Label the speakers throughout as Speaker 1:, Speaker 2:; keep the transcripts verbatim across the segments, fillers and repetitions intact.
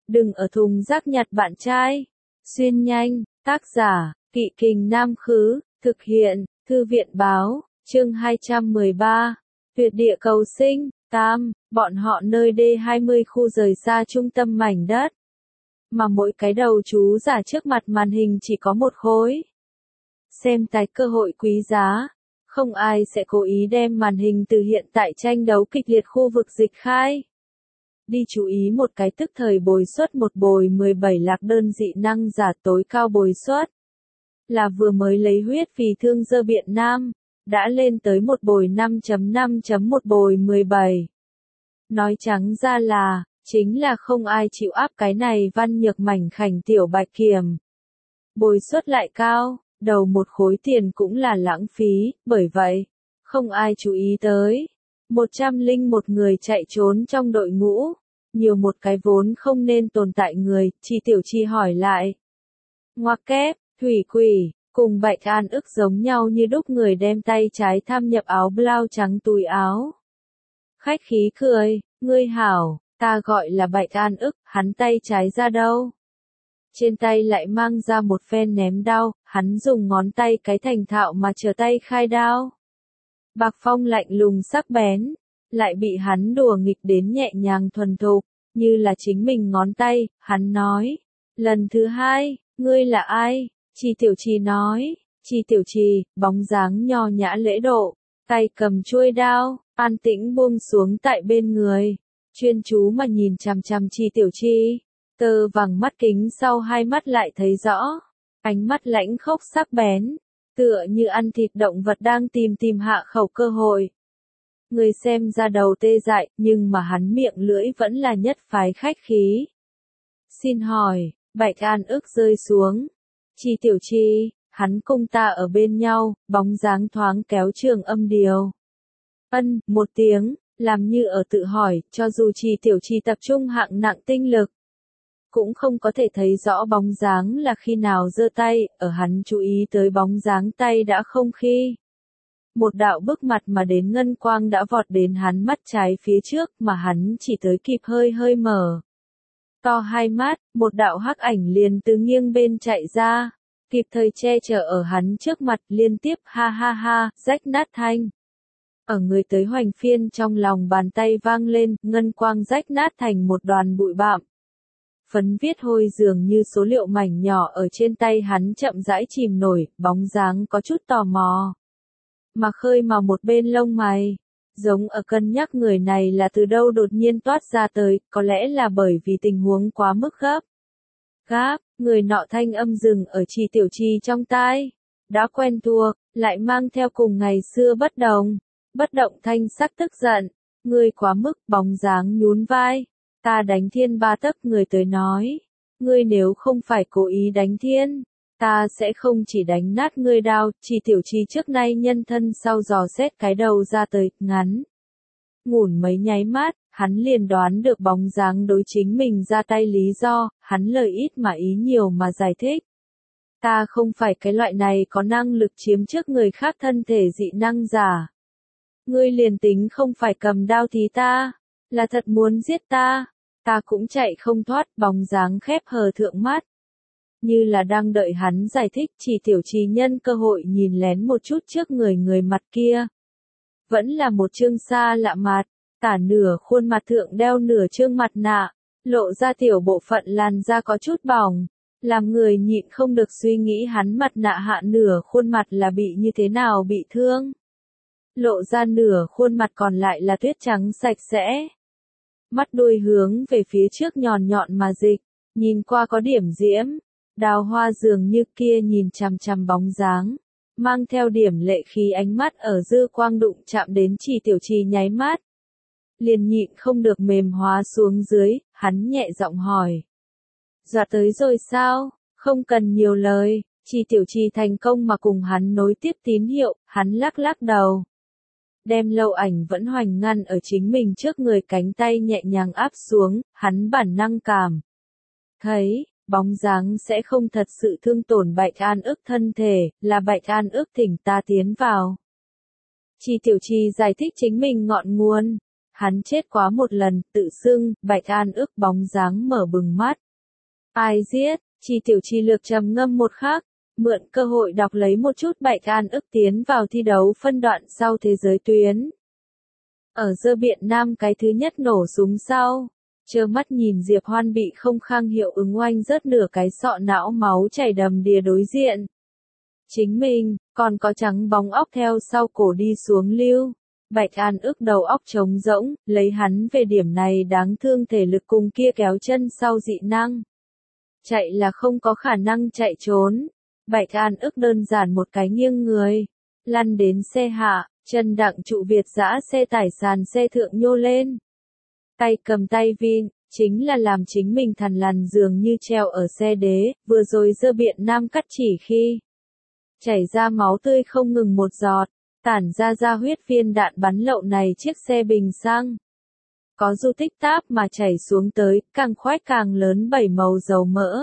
Speaker 1: Đừng ở thùng rác nhặt bạn trai. Xuyên nhanh, tác giả, Kỵ Kình Nam Khứ, thực hiện, Thư viện Báo, chương hai trăm mười ba. Tuyệt địa cầu sinh, tam, bọn họ nơi D hai mươi khu rời xa trung tâm mảnh đất. Mà mỗi cái đầu chú giả trước mặt màn hình chỉ có một khối. Xem tài cơ hội quý giá. Không ai sẽ cố ý đem màn hình từ hiện tại tranh đấu kịch liệt khu vực dịch khai. Đi chú ý một cái tức thời bồi suất một bồi mười bảy lạc đơn dị năng giả tối cao bồi suất. Là vừa mới lấy huyết vì thương dơ Việt Nam, đã lên tới một bồi năm chấm năm chấm một bồi mười bảy. Nói trắng ra là, chính là không ai chịu áp cái này văn nhược mảnh khảnh tiểu bạch kiểm. Bồi suất lại cao, đầu một khối tiền cũng là lãng phí, bởi vậy, không ai chú ý tới. một trăm lẻ một người chạy trốn trong đội ngũ, nhiều một cái vốn không nên tồn tại người, Chi Tiểu Chi hỏi lại. Ngoặc kép, thủy quỷ, cùng Bạch An ức giống nhau như đúc người đem tay trái tham nhập áo blau trắng túi áo. Khách khí cười, ngươi hảo, ta gọi là Bạch An ức, hắn tay trái ra đâu? Trên tay lại mang ra một phen ném đao, hắn dùng ngón tay cái thành thạo mà chờ tay khai đao. Bạc phong lạnh lùng sắc bén, lại bị hắn đùa nghịch đến nhẹ nhàng thuần thục, như là chính mình ngón tay, hắn nói. Lần thứ hai, ngươi là ai? Chi Tiểu Chi nói. Chi Tiểu Chi, bóng dáng nho nhã lễ độ, tay cầm chuôi đao, an tĩnh buông xuống tại bên người, chuyên chú mà nhìn chằm chằm Chi Tiểu Chi. Tơ vàng mắt kính sau hai mắt lại thấy rõ, ánh mắt lãnh khốc sắc bén, tựa như ăn thịt động vật đang tìm tìm hạ khẩu cơ hội. Người xem ra đầu tê dại, nhưng mà hắn miệng lưỡi vẫn là nhất phái khách khí. Xin hỏi, Bạch An ức rơi xuống. Chi Tiểu Chi, hắn cùng ta ở bên nhau, bóng dáng thoáng kéo trường âm điều. Ân, một tiếng, làm như ở tự hỏi, cho dù Chi Tiểu Chi tập trung hạng nặng tinh lực. Cũng không có thể thấy rõ bóng dáng là khi nào giơ tay, ở hắn chú ý tới bóng dáng tay đã không khi. Một đạo bức mặt mà đến ngân quang đã vọt đến hắn mắt trái phía trước mà hắn chỉ tới kịp hơi hơi mở. To hai mắt, một đạo hắc ảnh liền từ nghiêng bên chạy ra, kịp thời che chở ở hắn trước mặt liên tiếp ha ha ha, rách nát thanh. Ở người tới hoành phiên trong lòng bàn tay vang lên, ngân quang rách nát thành một đoàn bụi bạm. Phấn viết hôi dường như số liệu mảnh nhỏ ở trên tay hắn chậm rãi chìm nổi, bóng dáng có chút tò mò. Mà khơi màu một bên lông mày, giống ở cân nhắc người này là từ đâu đột nhiên toát ra tới, có lẽ là bởi vì tình huống quá mức gấp. Gáp, người nọ thanh âm dừng ở Chi Tiểu Chi trong tai, đã quen thuộc, lại mang theo cùng ngày xưa bất đồng, bất động thanh sắc tức giận, ngươi quá mức, bóng dáng nhún vai. Ta đánh thiên ba tấc, người tới nói. Ngươi nếu không phải cố ý đánh thiên, ta sẽ không chỉ đánh nát ngươi đao. Chi Tiểu Chi trước nay nhân thân sau dò xét cái đầu ra tới, ngắn. Ngủn mấy nháy mắt, hắn liền đoán được bóng dáng đối chính mình ra tay lý do, hắn lời ít mà ý nhiều mà giải thích. Ta không phải cái loại này có năng lực chiếm trước người khác thân thể dị năng giả. Ngươi liền tính không phải cầm đao thì ta, là thật muốn giết ta. Ta cũng chạy không thoát, bóng dáng khép hờ thượng mắt. Như là đang đợi hắn giải thích, Chỉ Tiểu Chi nhân cơ hội nhìn lén một chút trước người người mặt kia. Vẫn là một trương xa lạ mặt, tả nửa khuôn mặt thượng đeo nửa trương mặt nạ, lộ ra tiểu bộ phận làn da có chút bỏng, làm người nhịn không được suy nghĩ hắn mặt nạ hạ nửa khuôn mặt là bị như thế nào bị thương. Lộ ra nửa khuôn mặt còn lại là tuyết trắng sạch sẽ. Mắt đuôi hướng về phía trước nhọn nhọn mà dịch, nhìn qua có điểm diễm, đào hoa dường như kia nhìn chằm chằm bóng dáng, mang theo điểm lệ khí ánh mắt ở dư quang đụng chạm đến Chỉ Tiểu Chi nháy mắt. Liền nhịn không được mềm hóa xuống dưới, hắn nhẹ giọng hỏi. Dọa tới rồi sao, không cần nhiều lời, Chỉ Tiểu Chi thành công mà cùng hắn nối tiếp tín hiệu, hắn lắc lắc đầu. Đem lâu ảnh vẫn hoành ngăn ở chính mình trước người cánh tay nhẹ nhàng áp xuống, hắn bản năng cảm. Thấy, bóng dáng sẽ không thật sự thương tổn Bạch An ức thân thể, là Bạch An ức thỉnh ta tiến vào. Chi Tiểu Chi giải thích chính mình ngọn nguồn. hắn chết quá một lần, tự xưng, Bạch An ức bóng dáng mở bừng mắt. Ai giết, Chi Tiểu Chi lược trầm ngâm một khắc, mượn cơ hội đọc lấy một chút Bạch An ức tiến vào thi đấu phân đoạn sau thế giới tuyến. Ở dơ Biện Nam cái thứ nhất nổ súng sau, trơ mắt nhìn Diệp Hoan bị không khang hiệu ứng oanh rớt nửa cái sọ não máu chảy đầm đìa đối diện. Chính mình, còn có trắng bóng óc theo sau cổ đi xuống lưu. Bạch An ức đầu óc trống rỗng, lấy hắn về điểm này đáng thương thể lực cùng kia kéo chân sau dị năng. Chạy là không có khả năng chạy trốn. Bạch An ức đơn giản một cái nghiêng người, lăn đến xe hạ, chân đặng trụ Việt dã xe tải sàn xe thượng nhô lên. Tay cầm tay vin, chính là làm chính mình thằn lằn dường như treo ở xe đế, vừa rồi dơ Biện Nam cắt chỉ khi. Chảy ra máu tươi không ngừng một giọt, tản ra ra huyết viên đạn bắn lậu này chiếc xe bình xăng. Có du tích táp mà chảy xuống tới, càng khoét càng lớn bảy màu dầu mỡ.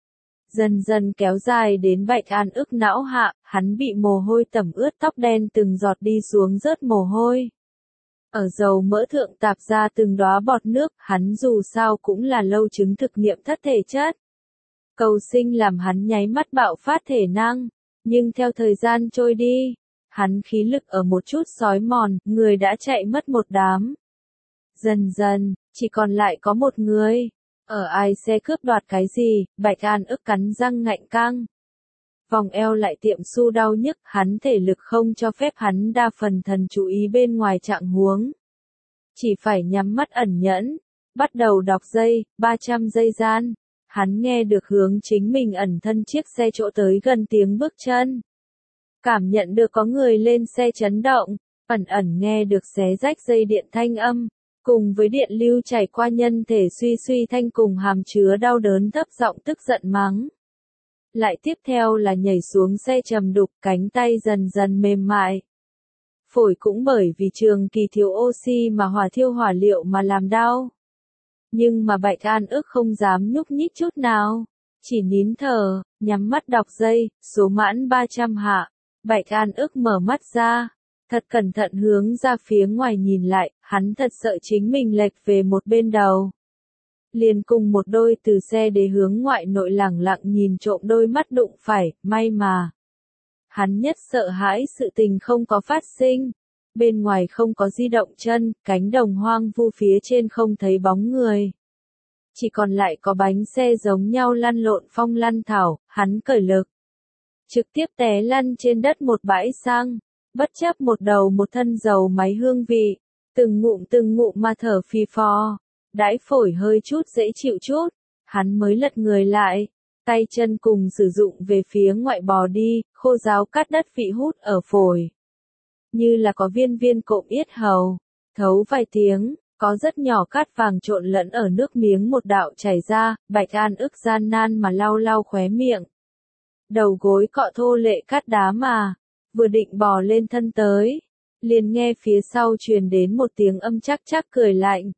Speaker 1: Dần dần kéo dài đến Bạch An ức não hạ, hắn bị mồ hôi tẩm ướt tóc đen từng giọt đi xuống rớt mồ hôi. Ở dầu mỡ thượng tạp ra từng đóa bọt nước, hắn dù sao cũng là lâu chứng thực nghiệm thất thể chất. Cầu sinh làm hắn nháy mắt bạo phát thể năng, nhưng theo thời gian trôi đi, hắn khí lực ở một chút sói mòn, người đã chạy mất một đám. Dần dần, chỉ còn lại có một người. Ở ai xe cướp đoạt cái gì, Bạch An ức cắn răng ngạnh căng. Vòng eo lại tiệm su đau nhức, hắn thể lực không cho phép hắn đa phần thần chú ý bên ngoài trạng huống. Chỉ phải nhắm mắt ẩn nhẫn, bắt đầu đọc giây, ba trăm giây gian. Hắn nghe được hướng chính mình ẩn thân chiếc xe chỗ tới gần tiếng bước chân. Cảm nhận được có người lên xe chấn động, ẩn ẩn nghe được xé rách dây điện thanh âm. Cùng với điện lưu chảy qua nhân thể suy suy thanh cùng hàm chứa đau đớn thấp giọng tức giận mắng. Lại tiếp theo là nhảy xuống xe trầm đục, cánh tay dần dần mềm mại. Phổi cũng bởi vì trường kỳ thiếu oxy mà hỏa thiêu hỏa liệu mà làm đau. Nhưng mà Bạch An ức không dám nhúc nhích chút nào, chỉ nín thở, nhắm mắt đọc giây, số mãn ba trăm hạ. Bạch An ức mở mắt ra. Thật cẩn thận hướng ra phía ngoài nhìn lại, hắn thật sợ chính mình lệch về một bên đầu. Liền cùng một đôi từ xe để hướng ngoại nội lẳng lặng nhìn trộm đôi mắt đụng phải, may mà. Hắn nhất sợ hãi sự tình không có phát sinh. Bên ngoài không có di động chân, cánh đồng hoang vu phía trên không thấy bóng người. Chỉ còn lại có bánh xe giống nhau lăn lộn phong lăn thảo, hắn cởi lực. Trực tiếp té lăn trên đất một bãi xăng. Bất chấp một đầu một thân dầu máy hương vị, từng ngụm từng ngụm mà thở phì phò, đãi phổi hơi chút dễ chịu chút, hắn mới lật người lại, tay chân cùng sử dụng về phía ngoại bò đi, khô ráo cắt đất vị hút ở phổi. Như là có viên viên cộm yết hầu, thấu vài tiếng, có rất nhỏ cát vàng trộn lẫn ở nước miếng một đạo chảy ra, Bạch An ức gian nan mà lau lau khóe miệng. Đầu gối cọ thô lệ cát đá mà. Vừa định bò lên thân tới, liền nghe phía sau truyền đến một tiếng âm chắc chắc cười lạnh.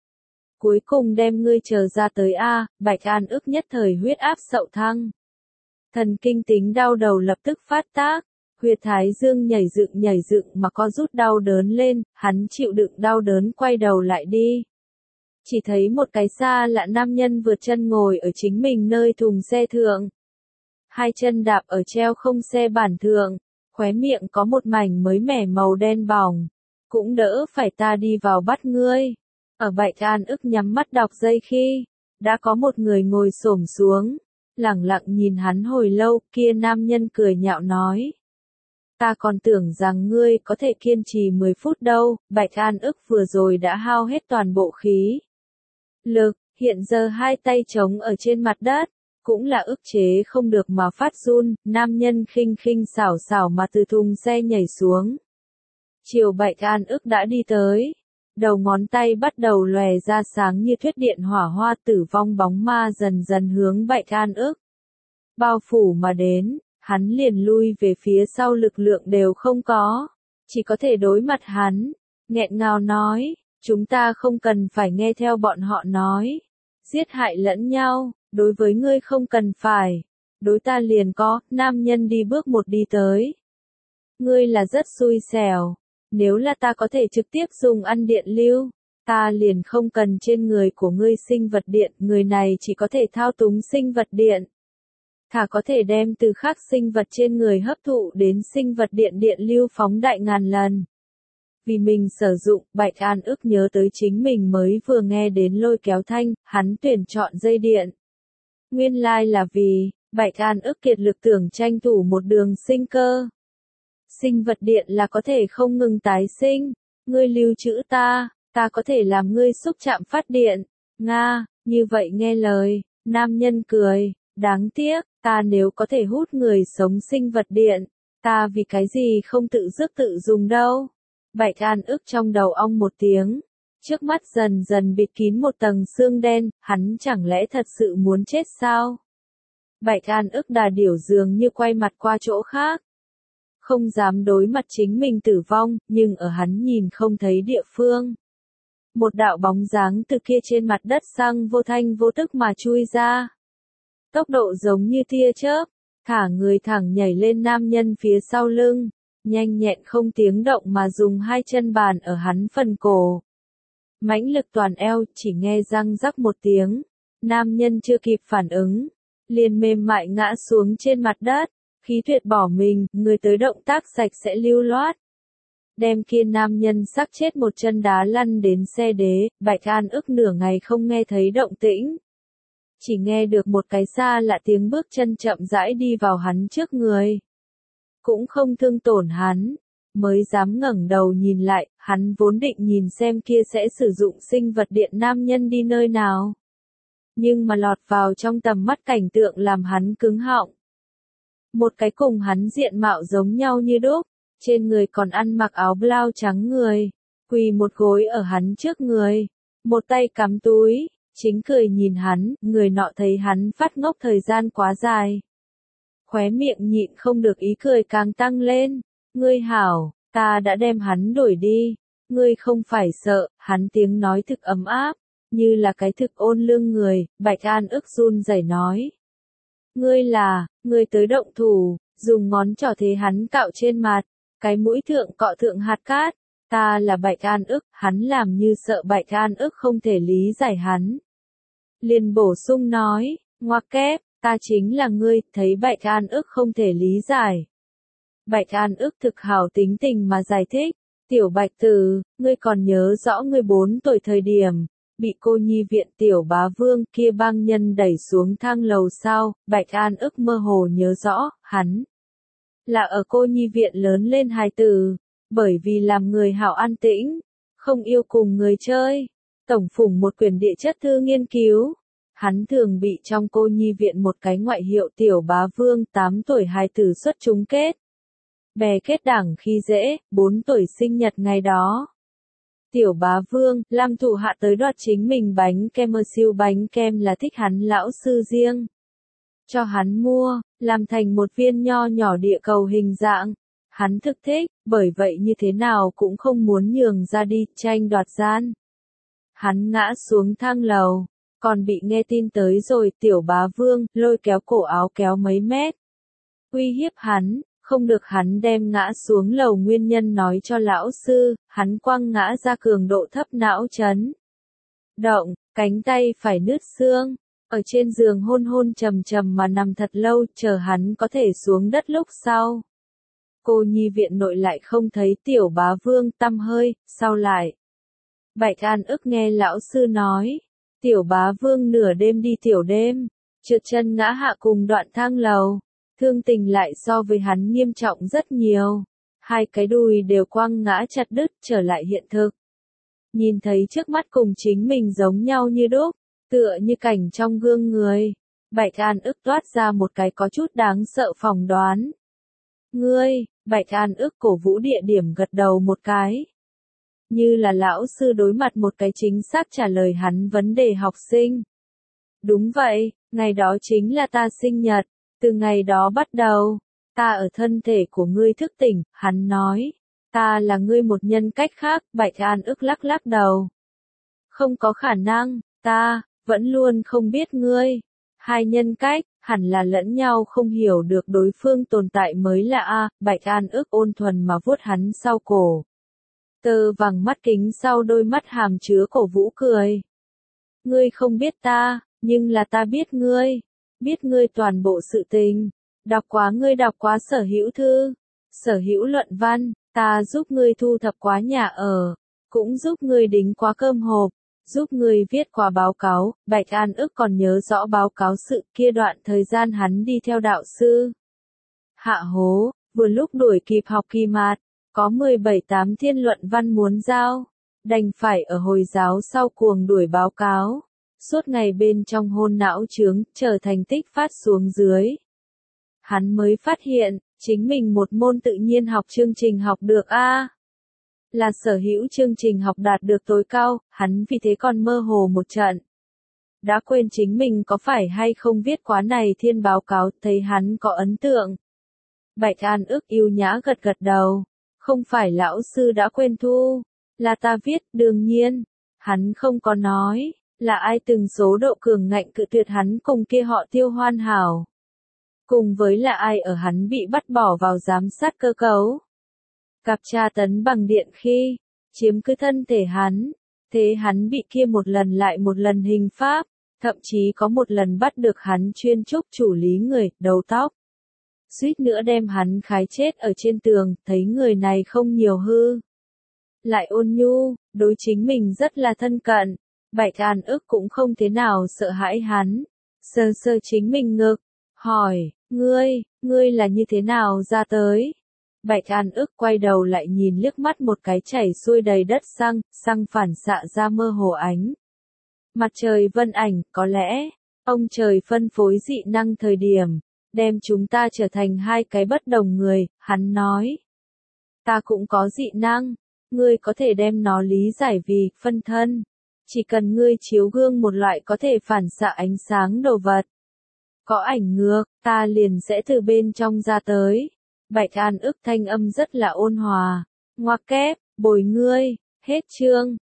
Speaker 1: Cuối cùng đem ngươi chờ ra tới A, Bạch An ức nhất thời huyết áp sậu thăng. Thần kinh tính đau đầu lập tức phát tác, huyệt thái dương nhảy dựng nhảy dựng mà co rút đau đớn lên, hắn chịu đựng đau đớn quay đầu lại đi. Chỉ thấy một cái xa lạ nam nhân vượt chân ngồi ở chính mình nơi thùng xe thượng. Hai chân đạp ở treo không xe bản thượng. Khóe miệng có một mảnh mới mẻ màu đen bỏng, cũng đỡ phải ta đi vào bắt ngươi. Ở Bạch An ức nhắm mắt đọc giây khi, đã có một người ngồi xổm xuống, lẳng lặng nhìn hắn hồi lâu, kia nam nhân cười nhạo nói. Ta còn tưởng rằng ngươi có thể kiên trì mười phút đâu, Bạch An ức vừa rồi đã hao hết toàn bộ khí lực, hiện giờ hai tay trống ở trên mặt đất. Cũng là ức chế không được mà phát run, nam nhân khinh khinh xảo xảo mà từ thùng xe nhảy xuống. Chiều Bạch An ức đã đi tới, đầu ngón tay bắt đầu lòe ra sáng như thuyết điện hỏa hoa tử vong bóng ma dần dần hướng Bạch An ức. Bao phủ mà đến, hắn liền lui về phía sau lực lượng đều không có, chỉ có thể đối mặt hắn, nghẹn ngào nói, chúng ta không cần phải nghe theo bọn họ nói, giết hại lẫn nhau. Đối với ngươi không cần phải, đối ta liền có, nam nhân đi bước một đi tới. Ngươi là rất xui xẻo, nếu là ta có thể trực tiếp dùng ăn điện lưu, ta liền không cần trên người của ngươi sinh vật điện, người này chỉ có thể thao túng sinh vật điện. Thà có thể đem từ khác sinh vật trên người hấp thụ đến sinh vật điện điện lưu phóng đại ngàn lần. Vì mình sử dụng, Bạch An ức nhớ tới chính mình mới vừa nghe đến lôi kéo thanh, hắn tuyển chọn dây điện. Nguyên lai là vì, Bạch An ức kiệt lực tưởng tranh thủ một đường sinh cơ. Sinh vật điện là có thể không ngừng tái sinh, ngươi lưu trữ ta, ta có thể làm ngươi xúc chạm phát điện. Nga, như vậy nghe lời, nam nhân cười, đáng tiếc, ta nếu có thể hút người sống sinh vật điện, ta vì cái gì không tự dứt tự dùng đâu. Bạch An ức trong đầu ong một tiếng, trước mắt dần dần bịt kín một tầng xương đen, hắn chẳng lẽ thật sự muốn chết sao? Bạch An ức đà điểu dường như quay mặt qua chỗ khác. Không dám đối mặt chính mình tử vong, nhưng ở hắn nhìn không thấy địa phương. Một đạo bóng dáng từ kia trên mặt đất sang vô thanh vô tức mà chui ra. Tốc độ giống như tia chớp, thả người thẳng nhảy lên nam nhân phía sau lưng, nhanh nhẹn không tiếng động mà dùng hai chân bàn ở hắn phần cổ. Mãnh lực toàn eo, chỉ nghe răng rắc một tiếng, nam nhân chưa kịp phản ứng, liền mềm mại ngã xuống trên mặt đất, khí tuyệt bỏ mình, người tới động tác sạch sẽ lưu loát. Đem kia nam nhân sắc chết một chân đá lăn đến xe đế, Bạch An ức nửa ngày không nghe thấy động tĩnh. Chỉ nghe được một cái xa lạ tiếng bước chân chậm rãi đi vào hắn trước người. Cũng không thương tổn hắn, mới dám ngẩng đầu nhìn lại, hắn vốn định nhìn xem kia sẽ sử dụng sinh vật điện nam nhân đi nơi nào. Nhưng mà lọt vào trong tầm mắt cảnh tượng làm hắn cứng họng. Một cái cùng hắn diện mạo giống nhau như đúc, trên người còn ăn mặc áo blau trắng người, quỳ một gối ở hắn trước người, một tay cắm túi, chính cười nhìn hắn, người nọ thấy hắn phát ngốc thời gian quá dài. Khóe miệng nhịn không được ý cười càng tăng lên, ngươi hảo, ta đã đem hắn đuổi đi, ngươi không phải sợ, hắn tiếng nói thực ấm áp, như là cái thực ôn lương người, Bạch An ức run rẩy nói. Ngươi là, ngươi tới động thủ, dùng ngón trỏ thế hắn cạo trên mặt, cái mũi thượng cọ thượng hạt cát, ta là Bạch An ức, hắn làm như sợ Bạch An ức không thể lý giải hắn. Liền bổ sung nói, ngoặc kép, ta chính là ngươi, thấy Bạch An ức không thể lý giải. Bạch An ức thực hảo tính tình mà giải thích, tiểu Bạch Tử, ngươi còn nhớ rõ ngươi bốn tuổi thời điểm, bị cô nhi viện tiểu bá vương kia băng nhân đẩy xuống thang lầu sao, Bạch An ức mơ hồ nhớ rõ, hắn là ở cô nhi viện lớn lên hài tử, bởi vì làm người hảo an tĩnh, không yêu cùng người chơi, tổng phủng một quyển địa chất thư nghiên cứu. Hắn thường bị trong cô nhi viện một cái ngoại hiệu tiểu bá vương tám tuổi hài tử xuất chung kết. Bè kết đảng khi dễ, bốn tuổi sinh nhật ngày đó. Tiểu bá vương, làm thủ hạ tới đoạt chính mình bánh kem mơ siêu bánh kem là thích hắn lão sư riêng. Cho hắn mua, làm thành một viên nho nhỏ địa cầu hình dạng. Hắn thực thích, bởi vậy như thế nào cũng không muốn nhường ra đi, tranh đoạt gian. Hắn ngã xuống thang lầu, còn bị nghe tin tới rồi, tiểu bá vương, lôi kéo cổ áo kéo mấy mét. Uy hiếp hắn, không được hắn đem ngã xuống lầu nguyên nhân nói cho lão sư, hắn quăng ngã ra cường độ thấp não chấn. Động, cánh tay phải nứt xương, ở trên giường hôn hôn trầm trầm mà nằm thật lâu, chờ hắn có thể xuống đất lúc sau. Cô nhi viện nội lại không thấy tiểu bá vương tăm hơi, sau lại. Bạch An ức nghe lão sư nói, tiểu bá vương nửa đêm đi tiểu đêm, trượt chân ngã hạ cùng đoạn thang lầu, thương tình lại so với hắn nghiêm trọng rất nhiều, hai cái đùi đều quăng ngã chặt đứt trở lại hiện thực. Nhìn thấy trước mắt cùng chính mình giống nhau như đúc, tựa như cảnh trong gương người, Bạch An ức toát ra một cái có chút đáng sợ phỏng đoán. Ngươi, Bạch An ức cổ vũ địa điểm gật đầu một cái. Như là lão sư đối mặt một cái chính xác trả lời hắn vấn đề học sinh. Đúng vậy, ngày đó chính là ta sinh nhật, từ ngày đó bắt đầu, ta ở thân thể của ngươi thức tỉnh, hắn nói, ta là ngươi một nhân cách khác, Bạch An ức lắc lắc đầu. Không có khả năng, ta, vẫn luôn không biết ngươi. Hai nhân cách, hẳn là lẫn nhau không hiểu được đối phương tồn tại mới là a, Bạch An ức ôn thuần mà vuốt hắn sau cổ. Tơ vàng mắt kính sau đôi mắt hàm chứa cổ vũ cười. Ngươi không biết ta, nhưng là ta biết ngươi. Biết ngươi toàn bộ sự tình. Đọc quá ngươi đọc quá sở hữu thư. Sở hữu luận văn, ta giúp ngươi thu thập quá nhà ở. Cũng giúp ngươi đính quá cơm hộp. Giúp ngươi viết quá báo cáo. Bạch An ức còn nhớ rõ báo cáo sự kia đoạn thời gian hắn đi theo đạo sư. Hạ hố, vừa lúc đuổi kịp học kỳ mạt. Có mười bảy tám thiên luận văn muốn giao. Đành phải ở hồi giáo sau cuồng đuổi báo cáo. Suốt ngày bên trong hôn não chướng, chờ thành tích phát xuống dưới. Hắn mới phát hiện, chính mình một môn tự nhiên học chương trình học được a Là sở hữu chương trình học đạt được tối cao, hắn vì thế còn mơ hồ một trận. Đã quên chính mình có phải hay không viết quá này thiên báo cáo, thấy hắn có ấn tượng. Bạch An ức yêu nhã gật gật đầu. Không phải lão sư đã quên thu, là ta viết, đương nhiên. Hắn không có nói, là ai từng số độ cường ngạnh cự tuyệt hắn cùng kia họ Tiêu hoàn hảo. Cùng với là ai ở hắn bị bắt bỏ vào giám sát cơ cấu. Gặp tra tấn bằng điện khi, chiếm cứ thân thể hắn, thế hắn bị kia một lần lại một lần hình pháp, thậm chí có một lần bắt được hắn chuyên trúc chủ lý người, đầu tóc. Suýt nữa đem hắn khái chết ở trên tường, thấy người này không nhiều hư. Lại ôn nhu, đối chính mình rất là thân cận, Bạch An ức cũng không thế nào sợ hãi hắn. Sơ sơ chính mình ngực, hỏi, ngươi, ngươi là như thế nào ra tới? Bạch An ức quay đầu lại nhìn liếc mắt một cái chảy xuôi đầy đất xăng, xăng phản xạ ra mơ hồ ánh. Mặt trời vân ảnh, có lẽ, ông trời phân phối dị năng thời điểm, đem chúng ta trở thành hai cái bất đồng người, hắn nói. Ta cũng có dị năng, ngươi có thể đem nó lý giải vì phân thân. Chỉ cần ngươi chiếu gương một loại có thể phản xạ ánh sáng đồ vật. Có ảnh ngược, ta liền sẽ từ bên trong ra tới. Bạch An ức thanh âm rất là ôn hòa. Ngoặc kép, bồi ngươi, hết chương.